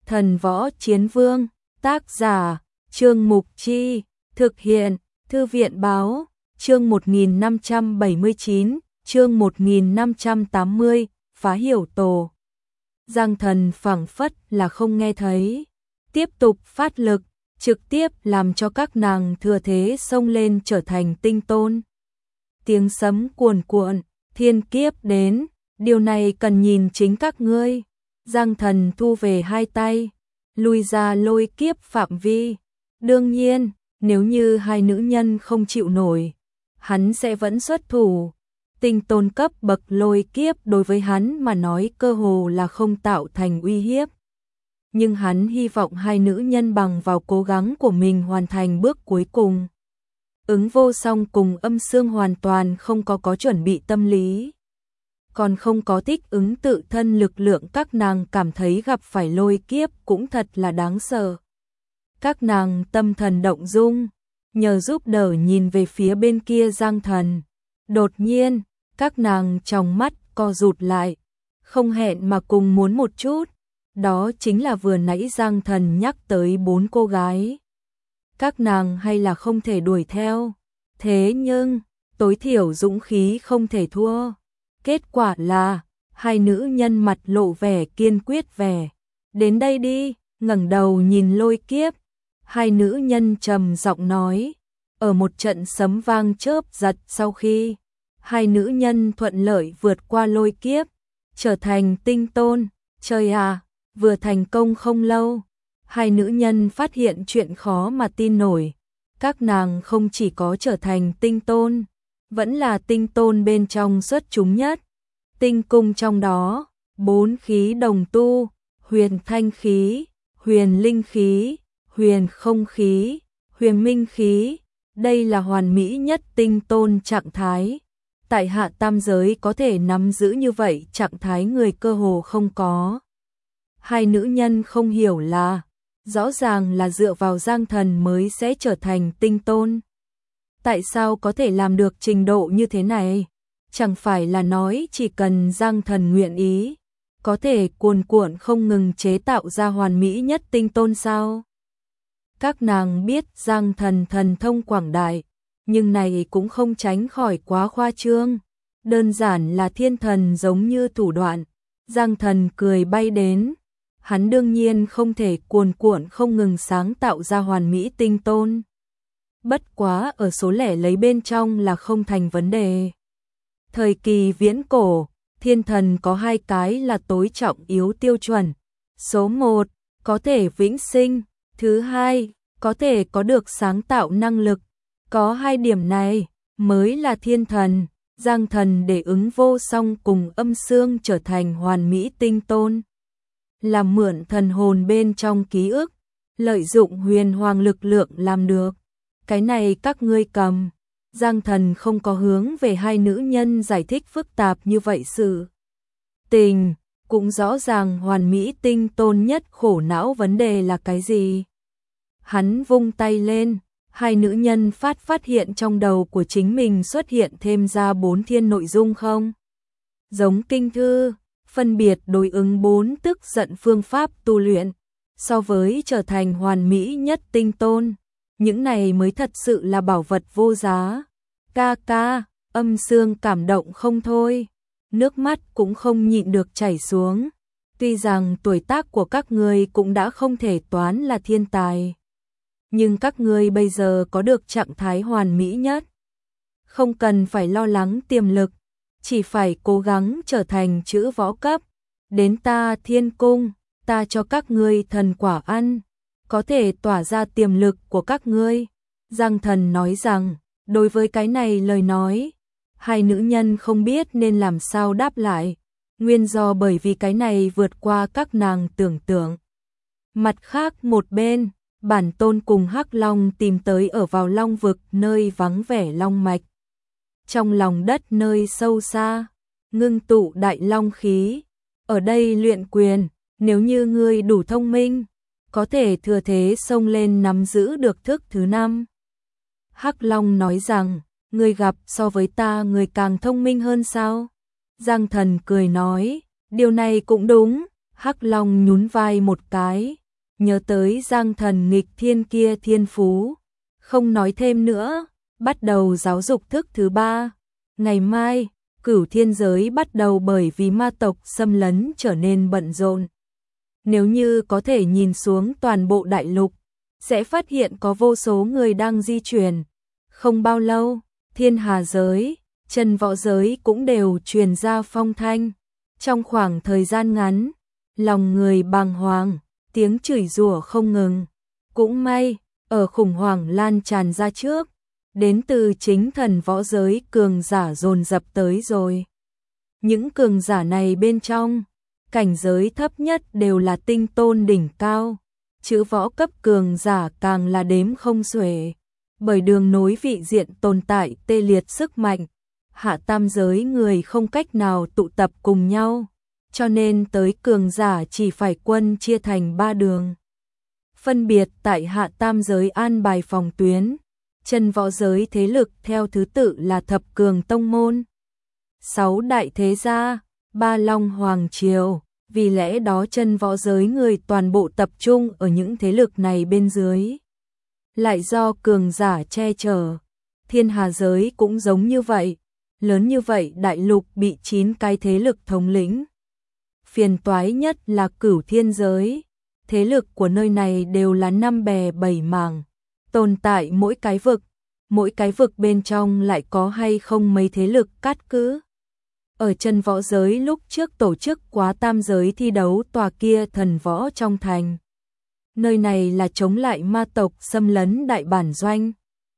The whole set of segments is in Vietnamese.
Thần Võ Chiến Vương, tác giả, Trương Mục Chi, thực hiện, Thư viện Báo, chương 1579, chương 1580, phá hiểu tổ. Giang Thần phảng phất là không nghe thấy, tiếp tục phát lực, trực tiếp làm cho các nàng thừa thế xông lên trở thành tinh tôn. Tiếng sấm cuồn cuộn, thiên kiếp đến, điều này cần nhìn chính các ngươi. Giang Thần thu về hai tay, lui ra lôi kiếp phạm vi. Đương nhiên, nếu như hai nữ nhân không chịu nổi, hắn sẽ vẫn xuất thủ. Tinh tôn cấp bậc lôi kiếp đối với hắn mà nói cơ hồ là không tạo thành uy hiếp. Nhưng hắn hy vọng hai nữ nhân bằng vào cố gắng của mình hoàn thành bước cuối cùng. Ứng Vô Song cùng Âm Xương hoàn toàn không có chuẩn bị tâm lý. Còn không có thích ứng tự thân lực lượng, các nàng cảm thấy gặp phải lôi kiếp cũng thật là đáng sợ. Các nàng tâm thần động dung, nhờ giúp đỡ nhìn về phía bên kia Giang Thần. Đột nhiên, các nàng trong mắt co rụt lại, không hẹn mà cùng muốn một chút. Đó chính là vừa nãy Giang Thần nhắc tới 4 cô gái. Các nàng hay là không thể đuổi theo, thế nhưng tối thiểu dũng khí không thể thua. Kết quả là hai nữ nhân mặt lộ vẻ kiên quyết vẻ. Đến đây đi, ngẩng đầu nhìn lôi kiếp. Hai nữ nhân trầm giọng nói. Ở một trận sấm vang chớp giật sau khi hai nữ nhân thuận lợi vượt qua lôi kiếp, trở thành tinh tôn. Trời à, vừa thành công không lâu, hai nữ nhân phát hiện chuyện khó mà tin nổi. Các nàng không chỉ có trở thành tinh tôn, vẫn là tinh tôn bên trong xuất chúng nhất. Tinh cung trong đó, 4 khí đồng tu, huyền thanh khí, huyền linh khí, huyền không khí, huyền minh khí. Đây là hoàn mỹ nhất tinh tôn trạng thái. Tại hạ tam giới có thể nắm giữ như vậy trạng thái người cơ hồ không có. Hai nữ nhân không hiểu là, rõ ràng là dựa vào Giang Thần mới sẽ trở thành tinh tôn. Tại sao có thể làm được trình độ như thế này? Chẳng phải là nói chỉ cần Giang Thần nguyện ý, có thể cuồn cuộn không ngừng chế tạo ra hoàn mỹ nhất tinh tôn sao? Các nàng biết Giang Thần thần thông quảng đại, nhưng này cũng không tránh khỏi quá khoa trương. Đơn giản là thiên thần giống như thủ đoạn. Giang Thần cười bay đến. Hắn đương nhiên không thể cuồn cuộn không ngừng sáng tạo ra hoàn mỹ tinh tôn. Bất quá ở số lẻ lấy bên trong là không thành vấn đề. Thời kỳ viễn cổ, thiên thần có 2 cái là tối trọng yếu tiêu chuẩn. Số 1, có thể vĩnh sinh. Thứ 2, có thể có được sáng tạo năng lực. Có 2 điểm này mới là thiên thần. Giang Thần để Ứng Vô Song cùng Âm Xương trở thành hoàn mỹ tinh tôn, là mượn thần hồn bên trong ký ức, lợi dụng huyền hoàng lực lượng làm được. Cái này các ngươi cầm. Giang Thần không có hướng về hai nữ nhân giải thích phức tạp như vậy sự tình, cũng rõ ràng hoàn mỹ tinh tôn nhất khổ não vấn đề là cái gì. Hắn vung tay lên, hai nữ nhân phát hiện trong đầu của chính mình xuất hiện thêm ra 4 thiên nội dung không giống kinh thư, phân biệt đối ứng 4 tức giận phương pháp tu luyện, so với trở thành hoàn mỹ nhất tinh tôn. Những này mới thật sự là bảo vật vô giá. Ca ca, Âm Xương cảm động không thôi, nước mắt cũng không nhịn được chảy xuống. Tuy rằng tuổi tác của các ngươi cũng đã không thể toán là thiên tài, nhưng các ngươi bây giờ có được trạng thái hoàn mỹ nhất. Không cần phải lo lắng tiềm lực, chỉ phải cố gắng trở thành chữ võ cấp. Đến ta Thiên Cung, ta cho các ngươi thần quả ăn, có thể tỏa ra tiềm lực của các ngươi. Giang Thần nói rằng, đối với cái này lời nói, hai nữ nhân không biết nên làm sao đáp lại. Nguyên do bởi vì cái này vượt qua các nàng tưởng tượng. Mặt khác một bên, Bản Tôn cùng Hắc Long tìm tới ở vào Long vực nơi vắng vẻ long mạch. Trong lòng đất nơi sâu xa, ngưng tụ đại long khí. Ở đây luyện quyền, nếu như ngươi đủ thông minh, có thể thừa thế xông lên nắm giữ được thức thứ 5. Hắc Long nói rằng, ngươi gặp so với ta người càng thông minh hơn sao? Giang Thần cười nói, điều này cũng đúng, Hắc Long nhún vai một cái, nhớ tới Giang Thần nghịch thiên kia thiên phú, không nói thêm nữa, bắt đầu giáo dục thức thứ 3. Ngày mai, Cửu Thiên giới bắt đầu bởi vì ma tộc xâm lấn trở nên bận rộn. Nếu như có thể nhìn xuống toàn bộ đại lục, sẽ phát hiện có vô số người đang di chuyển. Không bao lâu, Thiên Hà giới, Chân Võ giới cũng đều truyền ra phong thanh. Trong khoảng thời gian ngắn, lòng người bàng hoàng, tiếng chửi rủa không ngừng. Cũng may, ở khủng hoảng lan tràn ra trước, đến từ chính Thần Võ giới cường giả dồn dập tới rồi. Những cường giả này bên trong, cảnh giới thấp nhất đều là tinh tôn đỉnh cao, chữ võ cấp cường giả càng là đếm không xuể. Bởi đường nối vị diện tồn tại tê liệt sức mạnh, hạ tam giới người không cách nào tụ tập cùng nhau, cho nên tới cường giả chỉ phải quân chia thành 3 đường. Phân biệt tại hạ tam giới an bài phòng tuyến, Chân Võ giới thế lực theo thứ tự là thập cường tông môn, 6 đại thế gia, 3 long hoàng triều, vì lẽ đó Chân Võ giới người toàn bộ tập trung ở những thế lực này bên dưới. Lại do cường giả che chở, Thiên Hà giới cũng giống như vậy, lớn như vậy đại lục bị 9 cái thế lực thống lĩnh. Phiền toái nhất là Cửu Thiên giới, thế lực của nơi này đều là 5 bè 7 mảng, tồn tại mỗi cái vực bên trong lại có hay không mấy thế lực cát cứ. Ở Chân Võ giới lúc trước tổ chức quá tam giới thi đấu tòa kia thần võ trong thành. Nơi này là chống lại ma tộc xâm lấn đại bản doanh.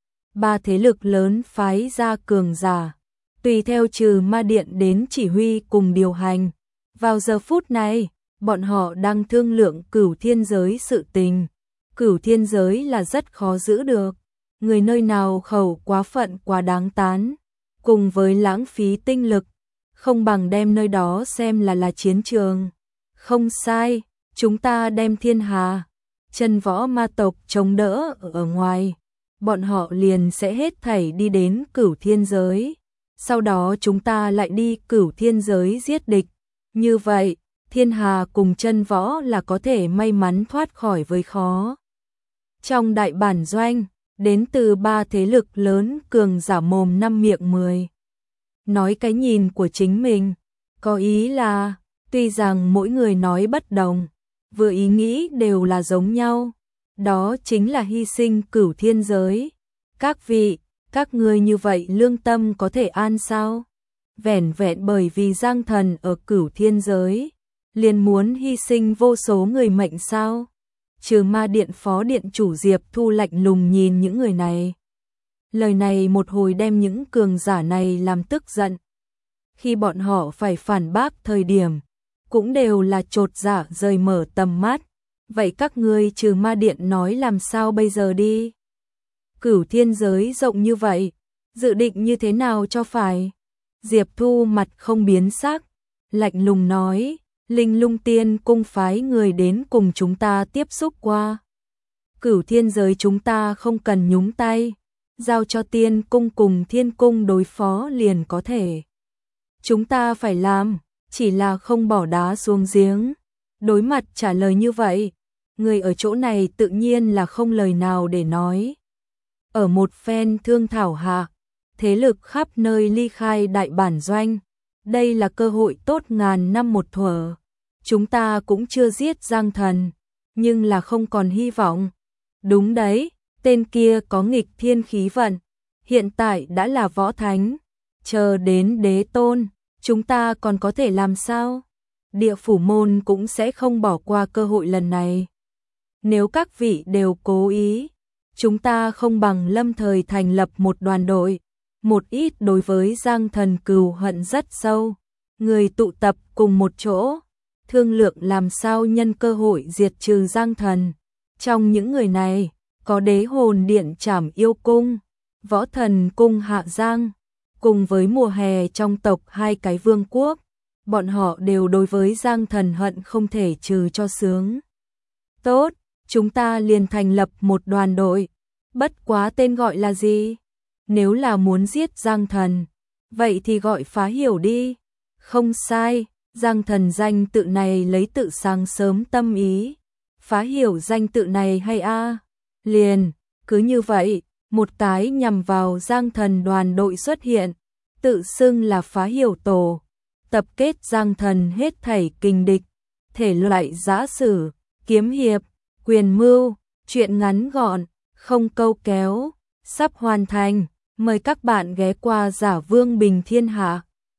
3 thế lực lớn phái ra cường giả, tùy theo trừ ma điện đến chỉ huy cùng điều hành. Vào giờ phút này, bọn họ đang thương lượng Cửu Thiên giới sự tình. Cửu Thiên giới là rất khó giữ được, người nơi nào khẩu quá phận quá đáng tán, cùng với lãng phí tinh lực, không bằng đem nơi đó xem là chiến trường. Không sai, chúng ta đem Thiên Hà, Chân Võ ma tộc chống đỡ ở ngoài, bọn họ liền sẽ hết thảy đi đến Cửu Thiên giới. Sau đó chúng ta lại đi Cửu Thiên giới giết địch. Như vậy, Thiên Hà cùng Chân Võ là có thể may mắn thoát khỏi với khó. Trong đại bản doanh, đến từ 3 thế lực lớn cường giả mồm 5 miệng 10. Nói cái nhìn của chính mình, có ý là, tuy rằng mỗi người nói bất đồng, vừa ý nghĩ đều là giống nhau, đó chính là hy sinh Cửu Thiên giới. Các vị, các ngươi như vậy lương tâm có thể an sao? Vẻn vẹn bởi vì Giang Thần ở Cửu Thiên giới, liền muốn hy sinh vô số người mệnh sao? Trừ ma điện phó điện chủ Diệp Thu lạnh lùng nhìn những người này. Lời này một hồi đem những cường giả này làm tức giận. Khi bọn họ phải phản bác thời điểm, cũng đều là chột dạ rời mở tầm mắt. Vậy các ngươi trừ ma điện nói làm sao bây giờ đi? Cửu Thiên giới rộng như vậy, dự định như thế nào cho phải? Diệp Thu mặt không biến sắc, lạnh lùng nói, Linh Lung Tiên cung phái người đến cùng chúng ta tiếp xúc qua. Cửu Thiên giới chúng ta không cần nhúng tay, giao cho Tiên cung cùng Thiên cung đối phó liền có thể. Chúng ta phải làm, chỉ là không bỏ đá xuống giếng. Đối mặt trả lời như vậy, người ở chỗ này tự nhiên là không lời nào để nói. Ở một phen thương thảo hạ, thế lực khắp nơi ly khai đại bản doanh. Đây là cơ hội tốt ngàn năm một thuở. Chúng ta cũng chưa giết Giang Thần, nhưng là không còn hy vọng. Đúng đấy, tên kia có nghịch thiên khí vận, hiện tại đã là võ thánh. Chờ đến đế tôn, chúng ta còn có thể làm sao? Địa phủ môn cũng sẽ không bỏ qua cơ hội lần này. Nếu các vị đều cố ý, chúng ta không bằng lâm thời thành lập một đoàn đội. Một ít đối với Giang Thần cừu hận rất sâu, người tụ tập cùng một chỗ, thương lượng làm sao nhân cơ hội diệt trừ Giang Thần. Trong những người này, có đế hồn điện Trảm Yêu Cung, võ thần cung Hạ Giang, cùng với mùa hè trong tộc 2 cái vương quốc, bọn họ đều đối với Giang Thần hận không thể trừ cho sướng. Tốt, chúng ta liền thành lập một đoàn đội, bất quá tên gọi là gì? Nếu là muốn giết Giang Thần, vậy thì gọi Phá Hiểu đi. Không sai, Giang Thần danh tự này lấy tự sáng sớm tâm ý. Phá hiểu danh tự này hay a? Liền, cứ như vậy, một cái nhằm vào Giang Thần đoàn đội xuất hiện, tự xưng là Phá hiểu tổ, tập kết Giang Thần hết thảy kình địch, thể loại giã sử, kiếm hiệp, quyền mưu, truyện ngắn gọn, không câu kéo, sắp hoàn thành, mời các bạn ghé qua Giả Vương Bình Thiên Hạ.